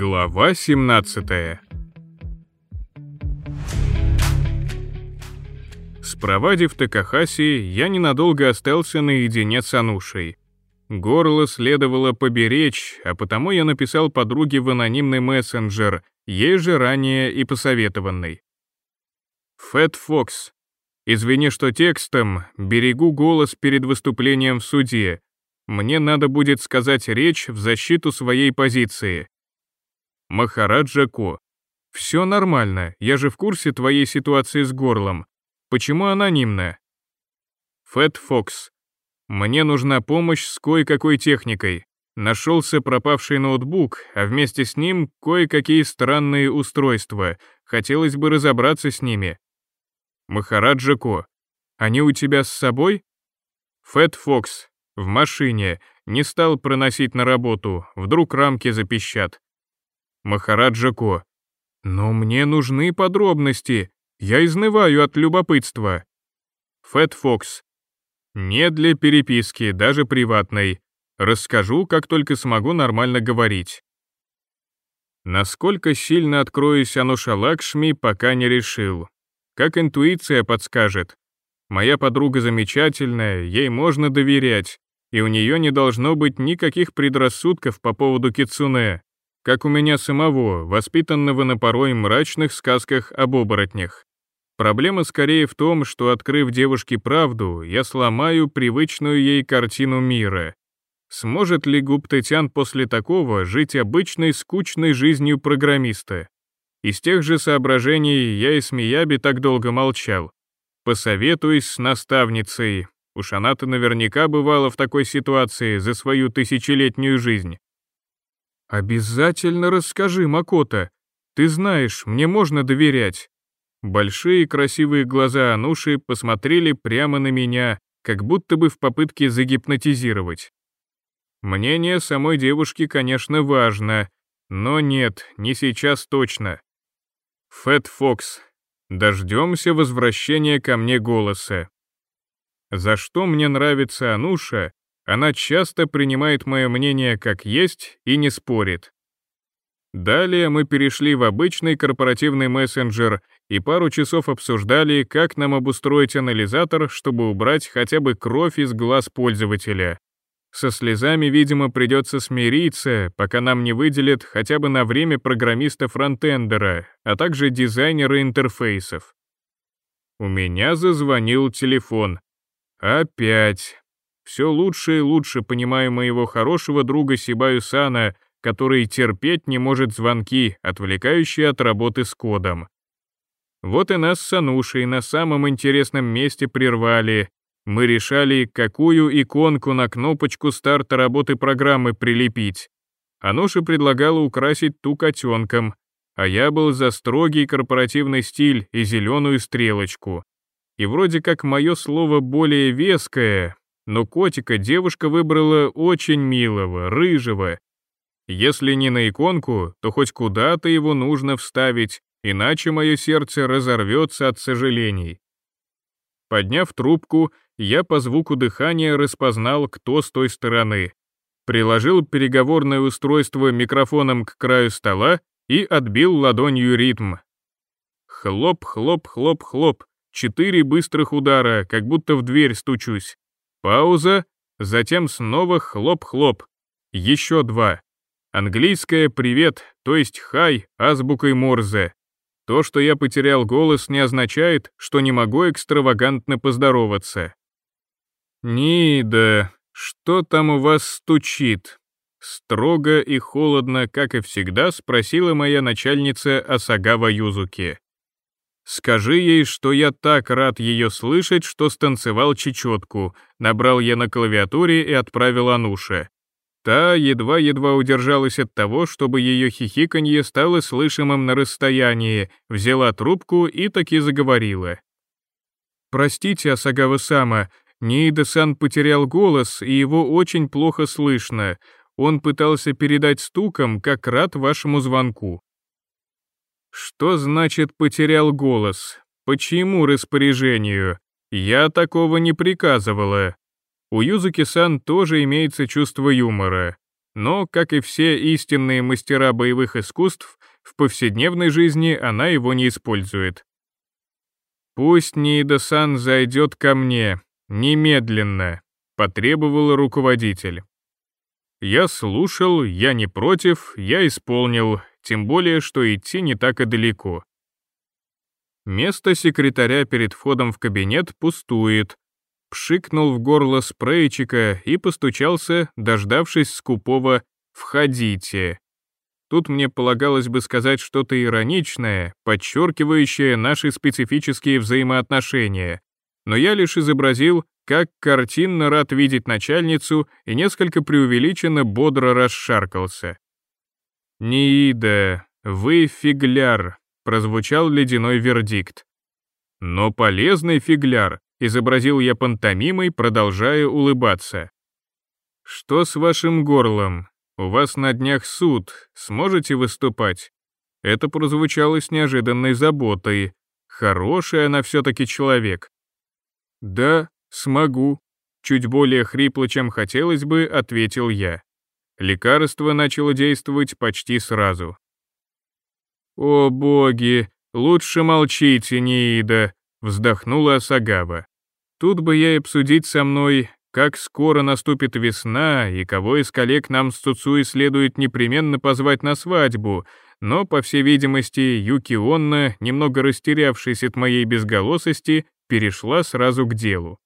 Глава 17. Спровадив Такахаси, я ненадолго остался наедине с Анушей. Горло следовало поберечь, а потому я написал подруге в анонимный мессенджер, ей же ранее и посоветованный. Фэт Фокс. Извини, что текстом, берегу голос перед выступлением в суде. Мне надо будет сказать речь в защиту своей позиции. Махараджа Ко. Все нормально, я же в курсе твоей ситуации с горлом. Почему анонимно? Фэт Фокс. Мне нужна помощь с кое-какой техникой. Нашелся пропавший ноутбук, а вместе с ним кое-какие странные устройства. Хотелось бы разобраться с ними. Махараджа Ко. Они у тебя с собой? Фэт Фокс. В машине. Не стал проносить на работу, вдруг рамки запищат. Махараджа Ко. Но мне нужны подробности. Я изнываю от любопытства. Фэт Фокс. Не для переписки, даже приватной. Расскажу, как только смогу нормально говорить. Насколько сильно откроюсь Ануша Лакшми, пока не решил. Как интуиция подскажет. Моя подруга замечательная, ей можно доверять, и у нее не должно быть никаких предрассудков по поводу кицуне, как у меня самого, воспитанного на порой мрачных сказках об оборотнях. Проблема скорее в том, что, открыв девушке правду, я сломаю привычную ей картину мира. Сможет ли Гуптетян после такого жить обычной скучной жизнью программиста? Из тех же соображений я и с Мияби так долго молчал. Посоветуюсь с наставницей. Уж она-то наверняка бывала в такой ситуации за свою тысячелетнюю жизнь. «Обязательно расскажи, Макото. Ты знаешь, мне можно доверять». Большие красивые глаза Ануши посмотрели прямо на меня, как будто бы в попытке загипнотизировать. Мнение самой девушки, конечно, важно, но нет, не сейчас точно. Фэт Фокс. Дождемся возвращения ко мне голоса. За что мне нравится Ануша, она часто принимает мое мнение как есть и не спорит. Далее мы перешли в обычный корпоративный мессенджер и пару часов обсуждали, как нам обустроить анализатор, чтобы убрать хотя бы кровь из глаз пользователя. Со слезами, видимо, придется смириться, пока нам не выделят хотя бы на время программиста-фронтендера, а также дизайнера интерфейсов. У меня зазвонил телефон. Опять. Все лучше и лучше понимаю моего хорошего друга Сибаю-сана, который терпеть не может звонки, отвлекающие от работы с кодом. Вот и нас с Анушей на самом интересном месте прервали. Мы решали, какую иконку на кнопочку старта работы программы прилепить. Ануша предлагала украсить ту котенком, а я был за строгий корпоративный стиль и зеленую стрелочку. И вроде как мое слово более веское, но котика девушка выбрала очень милого, рыжего. Если не на иконку, то хоть куда-то его нужно вставить, иначе мое сердце разорвется от сожалений. Подняв трубку, я по звуку дыхания распознал, кто с той стороны. Приложил переговорное устройство микрофоном к краю стола и отбил ладонью ритм. Хлоп-хлоп-хлоп-хлоп, 4 быстрых удара, как будто в дверь стучусь. Пауза, затем снова хлоп-хлоп. Еще 2. Английское «привет», то есть «хай» азбукой Морзе. То, что я потерял голос, не означает, что не могу экстравагантно поздороваться. «Нида, что там у вас стучит?» Строго и холодно, как и всегда, спросила моя начальница Асагава Юзуки. «Скажи ей, что я так рад ее слышать, что станцевал чечетку», набрал я на клавиатуре и отправил Ануше. Та едва-едва удержалась от того, чтобы ее хихиканье стало слышимым на расстоянии, взяла трубку и таки заговорила. «Простите, Асагава-сама, Ниида-сан потерял голос, и его очень плохо слышно. Он пытался передать стуком, как рад вашему звонку». «Что значит потерял голос? По чьему распоряжению? Я такого не приказывала». У Юзуки-сан тоже имеется чувство юмора. Но, как и все истинные мастера боевых искусств, в повседневной жизни она его не использует. «Пусть Ниида-сан зайдет ко мне, немедленно», — потребовал руководитель. Я слушал, я не против, я исполнил, тем более, что идти не так и далеко. Место секретаря перед входом в кабинет пустует. Пшикнул в горло спрейчика и постучался, дождавшись скупого «Входите». Тут мне полагалось бы сказать что-то ироничное, подчеркивающее наши специфические взаимоотношения, но я лишь изобразил, как картинно рад видеть начальницу и несколько преувеличенно бодро расшаркался. «Ниида, вы фигляр», — прозвучал ледяной вердикт. «Но полезный фигляр», — изобразил я пантомимой, продолжая улыбаться. «Что с вашим горлом? У вас на днях суд, сможете выступать?» Это прозвучало с неожиданной заботой. Хороший она все-таки человек. «Да, смогу», — чуть более хрипло, чем хотелось бы, ответил я. Лекарство начало действовать почти сразу. «О боги, лучше молчите, Ниида», — вздохнула Асагава. «Тут бы ей обсудить со мной, как скоро наступит весна и кого из коллег нам с Цуцуи следует непременно позвать на свадьбу, но, по всей видимости, Юки Онна, немного растерявшись от моей безголосости, перешла сразу к делу.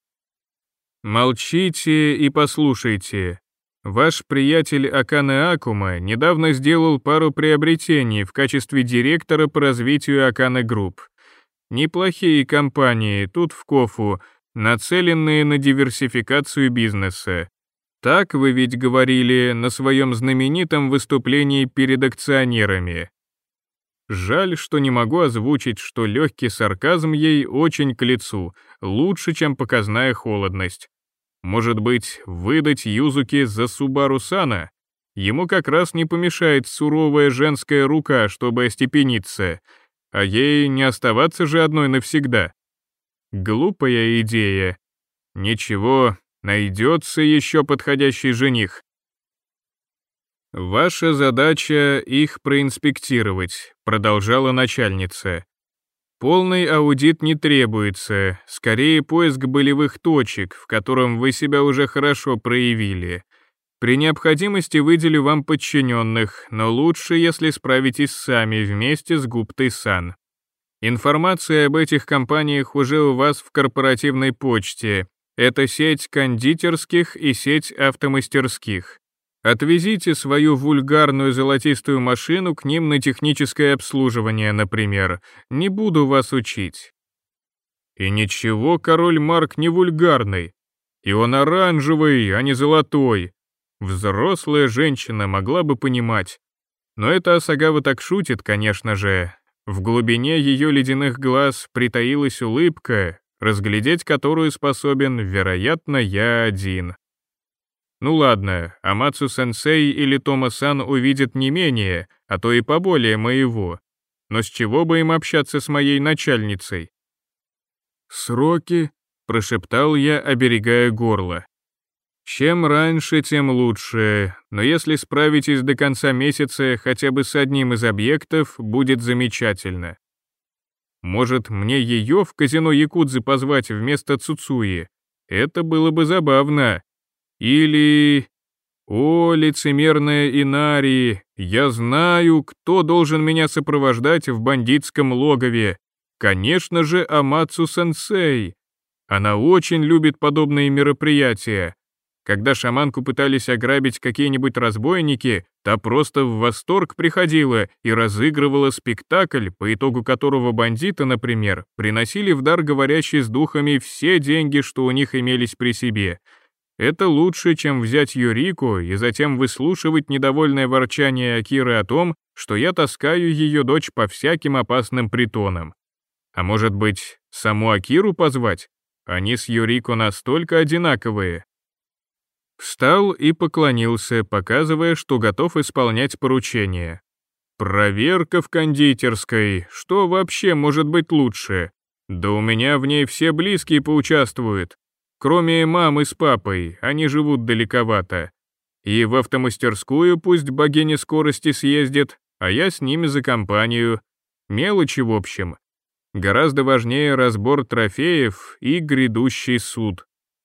«Молчите и послушайте. Ваш приятель Акане Акума недавно сделал пару приобретений в качестве директора по развитию Акане Групп. Неплохие компании тут в Кофу, нацеленные на диверсификацию бизнеса. Так вы ведь говорили на своем знаменитом выступлении перед акционерами. Жаль, что не могу озвучить, что легкий сарказм ей очень к лицу, лучше, чем показная холодность. Может быть, выдать Юзуки за Субару-сана? Ему как раз не помешает суровая женская рука, чтобы остепениться, а ей не оставаться же одной навсегда. Глупая идея. Ничего, найдется еще подходящий жених. «Ваша задача — их проинспектировать», — продолжала начальница. «Полный аудит не требуется, скорее поиск болевых точек, в котором вы себя уже хорошо проявили. При необходимости выделю вам подчиненных, но лучше, если справитесь сами вместе с Гуптой-сан. Информация об этих компаниях уже у вас в корпоративной почте. Это сеть кондитерских и сеть автомастерских. Отвезите свою вульгарную золотистую машину к ним на техническое обслуживание, например. Не буду вас учить». И ничего, король Марк не вульгарный. И он оранжевый, а не золотой. Взрослая женщина могла бы понимать. Но эта Асагава так шутит, конечно же. В глубине ее ледяных глаз притаилась улыбка, разглядеть которую способен, вероятно, я один. Ну ладно, Амацу-сенсей или Тома-сан увидят не менее, а то и поболее моего. Но с чего бы им общаться с моей начальницей? «Сроки?» — прошептал я, оберегая горло. «Чем раньше, тем лучше, но если справитесь до конца месяца хотя бы с одним из объектов, будет замечательно. Может, мне ее в казино Якудзы позвать вместо Цуцуи? Это было бы забавно. Или... О, лицемерная Инари, я знаю, кто должен меня сопровождать в бандитском логове. Конечно же, Амацу-сенсей. Она очень любит подобные мероприятия. Когда шаманку пытались ограбить какие-нибудь разбойники, та просто в восторг приходила и разыгрывала спектакль, по итогу которого бандиты, например, приносили в дар говорящей с духами все деньги, что у них имелись при себе. Это лучше, чем взять Юрику и затем выслушивать недовольное ворчание Акиры о том, что я таскаю ее дочь по всяким опасным притонам. А может быть, саму Акиру позвать? Они с Юрико настолько одинаковые. Встал и поклонился, показывая, что готов исполнять поручение. Проверка в кондитерской, что вообще может быть лучше? Да у меня в ней все близкие поучаствуют. Кроме мамы с папой, они живут далековато. И в автомастерскую пусть богиня скорости съездит, а я с ними за компанию. Мелочи в общем. Гораздо важнее разбор трофеев и грядущий суд.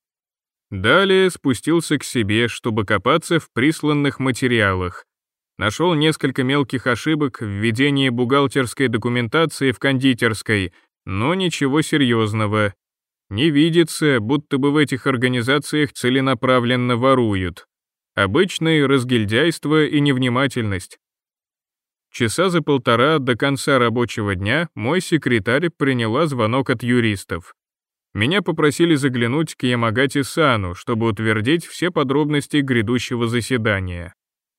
Далее спустился к себе, чтобы копаться в присланных материалах. Нашел несколько мелких ошибок в ведении бухгалтерской документации в кондитерской, но ничего серьезного. Не видится, будто бы в этих организациях целенаправленно воруют. Обычное разгильдяйство и невнимательность. Часа за полтора до конца рабочего дня мой секретарь приняла звонок от юристов. Меня попросили заглянуть к Ямагати-сану, чтобы утвердить все подробности грядущего заседания.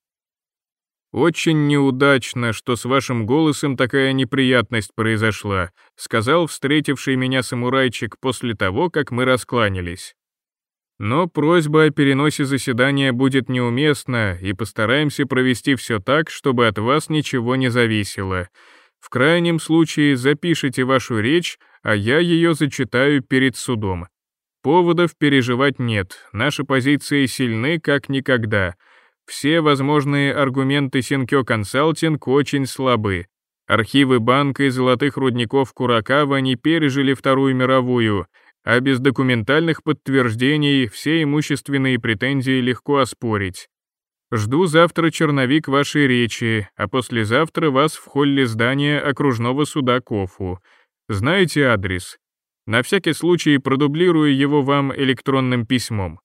«Очень неудачно, что с вашим голосом такая неприятность произошла», сказал встретивший меня самурайчик после того, как мы раскланялись. «Но просьба о переносе заседания будет неуместна, и постараемся провести все так, чтобы от вас ничего не зависело. В крайнем случае запишите вашу речь, а я ее зачитаю перед судом. Поводов переживать нет, наши позиции сильны как никогда. Все возможные аргументы Синкё Консалтинг очень слабы. Архивы банка и золотых рудников Куракава не пережили Вторую мировую, а без документальных подтверждений все имущественные претензии легко оспорить. Жду завтра черновик вашей речи, а послезавтра вас в холле здания окружного суда Кофу. Знаете адрес? На всякий случай продублирую его вам электронным письмом».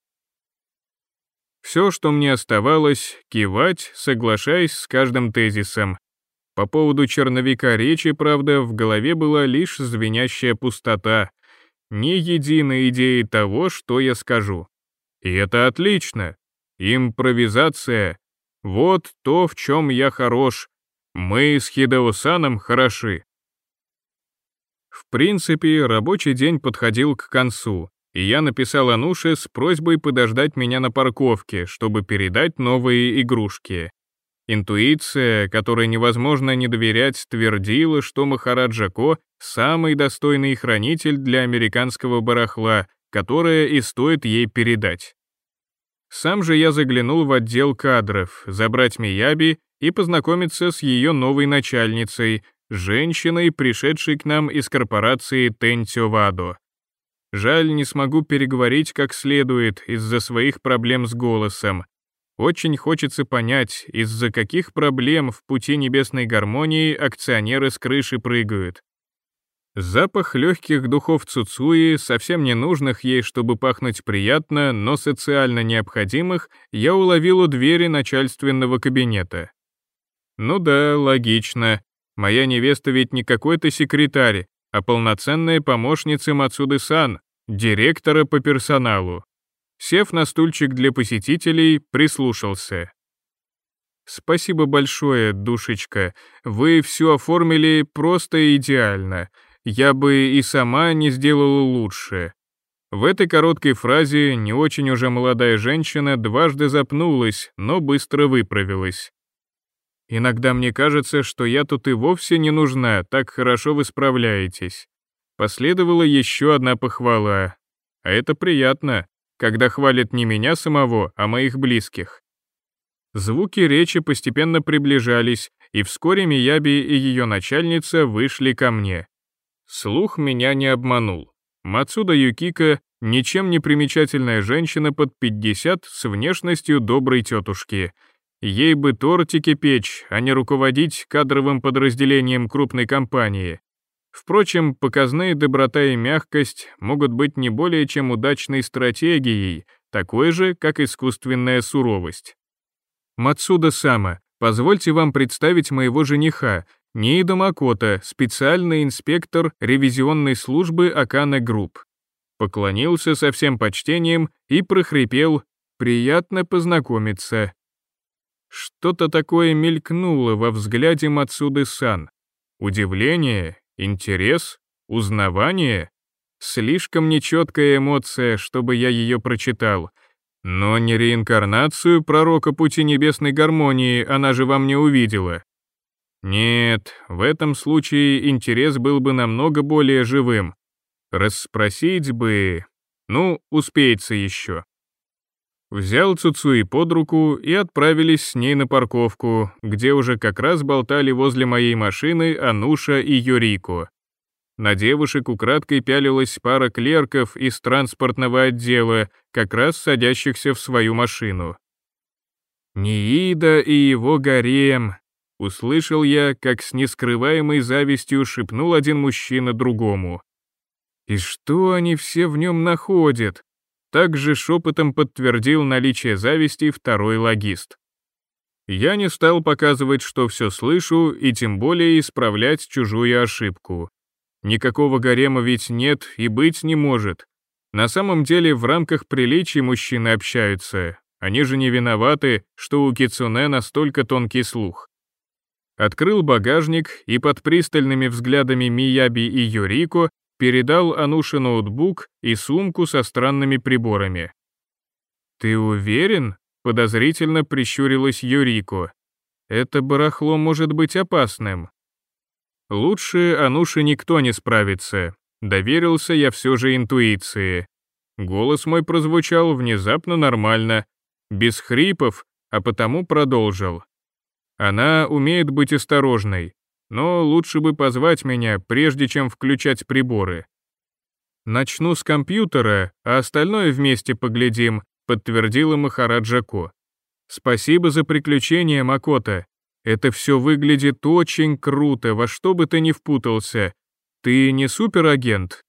Все, что мне оставалось, кивать, соглашаясь с каждым тезисом. По поводу черновика речи, правда, в голове была лишь звенящая пустота. Ни единой идеи того, что я скажу. И это отлично. Импровизация. Вот то, в чем я хорош. Мы с Хидео-саном хороши. В принципе, рабочий день подходил к концу, и я написал Ануше с просьбой подождать меня на парковке, чтобы передать новые игрушки. Интуиция, которой невозможно не доверять, твердила, что Махараджа Ко — самый достойный хранитель для американского барахла, которое и стоит ей передать. Сам же я заглянул в отдел кадров, забрать Мияби и познакомиться с ее новой начальницей, женщиной, пришедшей к нам из корпорации Тенсё Вадо. Жаль, не смогу переговорить как следует из-за своих проблем с голосом. Очень хочется понять, из-за каких проблем в пути небесной гармонии акционеры с крыши прыгают. Запах легких духов Цуцуи, совсем не нужных ей, чтобы пахнуть приятно, но социально необходимых, я уловил у двери начальственного кабинета. Ну да, логично. Моя невеста ведь не какой-то секретарь, а полноценная помощница Мацуды-сан, директора по персоналу. Сев на стульчик для посетителей, прислушался. «Спасибо большое, душечка, вы все оформили просто идеально. Я бы и сама не сделала лучше». В этой короткой фразе не очень уже молодая женщина дважды запнулась, но быстро выправилась. «Иногда мне кажется, что я тут и вовсе не нужна, так хорошо вы справляетесь». Последовала еще одна похвала. А это приятно, когда хвалят не меня самого, а моих близких. Звуки речи постепенно приближались, и вскоре Мияби и ее начальница вышли ко мне. Слух меня не обманул. Мацуда Юкика — ничем не примечательная женщина под 50 с внешностью доброй тетушки. Ей бы тортики печь, а не руководить кадровым подразделением крупной компании. Впрочем, показные доброта и мягкость могут быть не более чем удачной стратегией, такой же, как искусственная суровость. Мацуда-сама, позвольте вам представить моего жениха, Ниидо Макото, специальный инспектор ревизионной службы Акане Групп. Поклонился со всем почтением и прохрипел «Приятно познакомиться». Что-то такое мелькнуло во взгляде Мацуды-сан. Удивление, интерес, узнавание. Слишком нечеткая эмоция, чтобы я ее прочитал. Но не реинкарнацию пророка пути небесной гармонии она же вам не увидела. Нет, в этом случае интерес был бы намного более живым. Расспросить бы... Ну, успеется еще. Взял Цуцуи под руку и отправились с ней на парковку, где уже как раз болтали возле моей машины Ануша и Юрико. На девушек украдкой пялилась пара клерков из транспортного отдела, как раз садящихся в свою машину. «Ниида и его гарем», — услышал я, как с нескрываемой завистью шепнул один мужчина другому. «И что они все в нем находят?» Также шепотом подтвердил наличие зависти второй логист. Я не стал показывать, что все слышу, и тем более исправлять чужую ошибку. Никакого гарема ведь нет и быть не может. На самом деле в рамках приличий мужчины общаются. Они же не виноваты, что у кицуне настолько тонкий слух. Открыл багажник и под пристальными взглядами Мияби и Юрико передал Ануше ноутбук и сумку со странными приборами. «Ты уверен?» — подозрительно прищурилась Юрико. «Это барахло может быть опасным». Лучше Ануше никто не справится. Доверился я все же интуиции. Голос мой прозвучал внезапно нормально, без хрипов, а потому продолжил. Она умеет быть осторожной, но лучше бы позвать меня, прежде чем включать приборы. Начну с компьютера, а остальное вместе поглядим, подтвердила Махараджа Ко. Спасибо за приключения, Макото. Это все выглядит очень круто, во что бы ты ни впутался. Ты не суперагент?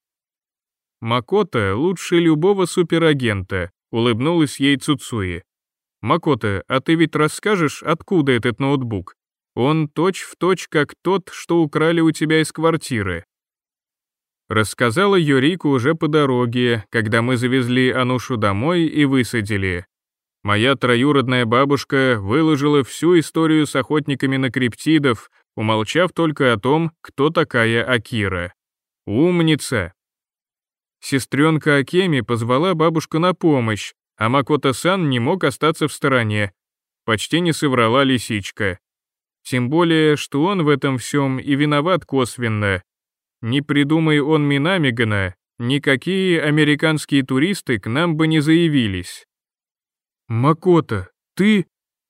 Макото лучше любого суперагента, улыбнулась ей Цуцуи. Макото, а ты ведь расскажешь, откуда этот ноутбук? Он точь-в-точь как тот, что украли у тебя из квартиры. Рассказала Юрико уже по дороге, когда мы завезли Анушу домой и высадили. Моя троюродная бабушка выложила всю историю с охотниками на криптидов, умолчав только о том, кто такая Акира. Умница! Сестренка Акеми позвала бабушку на помощь, а Макото-сан не мог остаться в стороне. Почти не соврала лисичка. Тем более, что он в этом всем и виноват косвенно. Не придумай он Минамигана, никакие американские туристы к нам бы не заявились. «Макото, ты...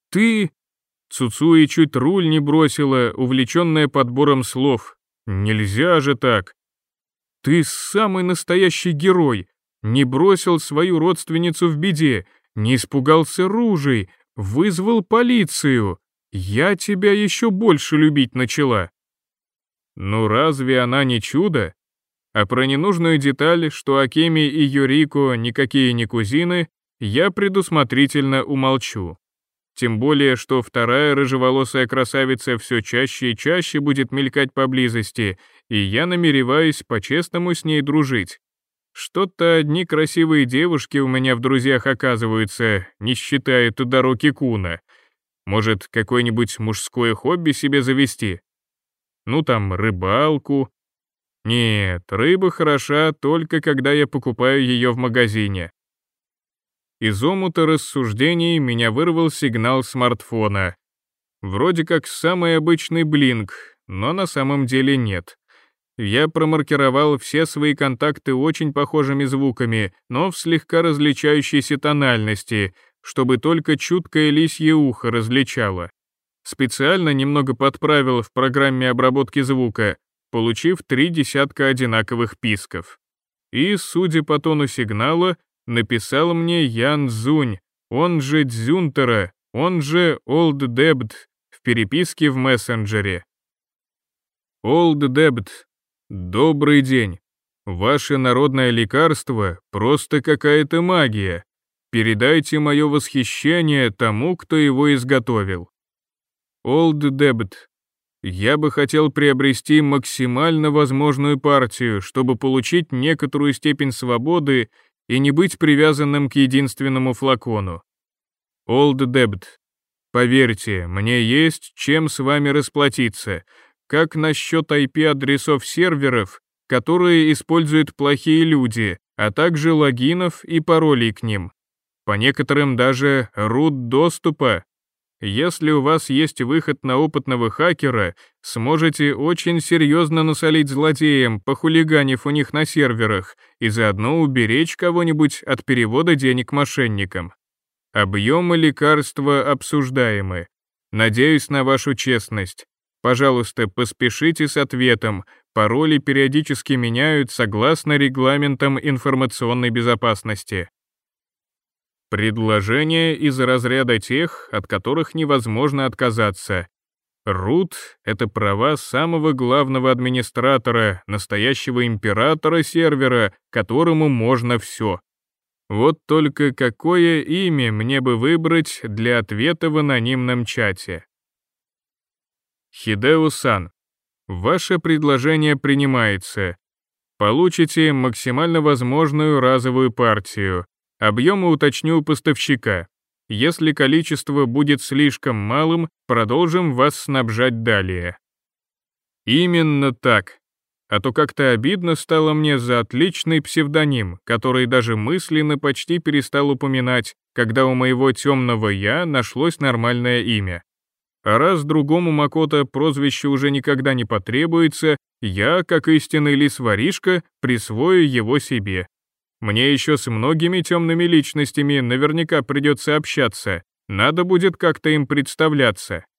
Цуцуи чуть руль не бросила, увлеченная подбором слов. «Нельзя же так!» «Ты самый настоящий герой! Не бросил свою родственницу в беде, не испугался ружей, вызвал полицию! Я тебя еще больше любить начала!» Ну разве она не чудо? А про ненужную деталь, что Акеми и Юрико никакие не кузины, я предусмотрительно умолчу. Тем более, что вторая рыжеволосая красавица все чаще и чаще будет мелькать поблизости, и я намереваюсь по-честному с ней дружить. Что-то одни красивые девушки у меня в друзьях оказываются, не считая Тодаро Кикуна. Может, какое-нибудь мужское хобби себе завести? Ну там, рыбалку. Нет, рыба хороша только когда я покупаю ее в магазине. Из омута рассуждений меня вырвал сигнал смартфона. Вроде как самый обычный блинк, но на самом деле нет. Я промаркировал все свои контакты очень похожими звуками, но в слегка различающейся тональности, чтобы только чуткое лисье ухо различало. Специально немного подправил в программе обработки звука, получив 3 десятка одинаковых писков. И, судя по тону сигнала, написал мне Ян Цзунь, он же Дзюнтера, он же Old Debd, в переписке в мессенджере. Old Debd, добрый день. Ваше народное лекарство просто какая-то магия. Передайте мое восхищение тому, кто его изготовил. Old Debd, я бы хотел приобрести максимально возможную партию, чтобы получить некоторую степень свободы и не быть привязанным к единственному флакону. Old Debd, поверьте, мне есть чем с вами расплатиться. Как насчет IP-адресов серверов, которые используют плохие люди, а также логинов и паролей к ним? По некоторым даже root доступа. Если у вас есть выход на опытного хакера, сможете очень серьезно насолить злодеям, похулиганив у них на серверах, и заодно уберечь кого-нибудь от перевода денег мошенникам. Объемы лекарства обсуждаемы. Надеюсь на вашу честность. Пожалуйста, поспешите с ответом. Пароли периодически меняют согласно регламентам информационной безопасности. Предложение из разряда тех, от которых невозможно отказаться. Root — это права самого главного администратора, настоящего императора сервера, которому можно все. Вот только какое имя мне бы выбрать для ответа в анонимном чате? Хидео-сан, ваше предложение принимается. Получите максимально возможную разовую партию. Объемы уточню у поставщика. Если количество будет слишком малым, продолжим вас снабжать далее. Именно так. А то как-то обидно стало мне за отличный псевдоним, который даже мысленно почти перестал упоминать, когда у моего темного «я» нашлось нормальное имя. А раз другому Макото прозвище уже никогда не потребуется, я, как истинный лис-воришка, присвою его себе. Мне еще с многими темными личностями наверняка придется общаться, надо будет как-то им представляться.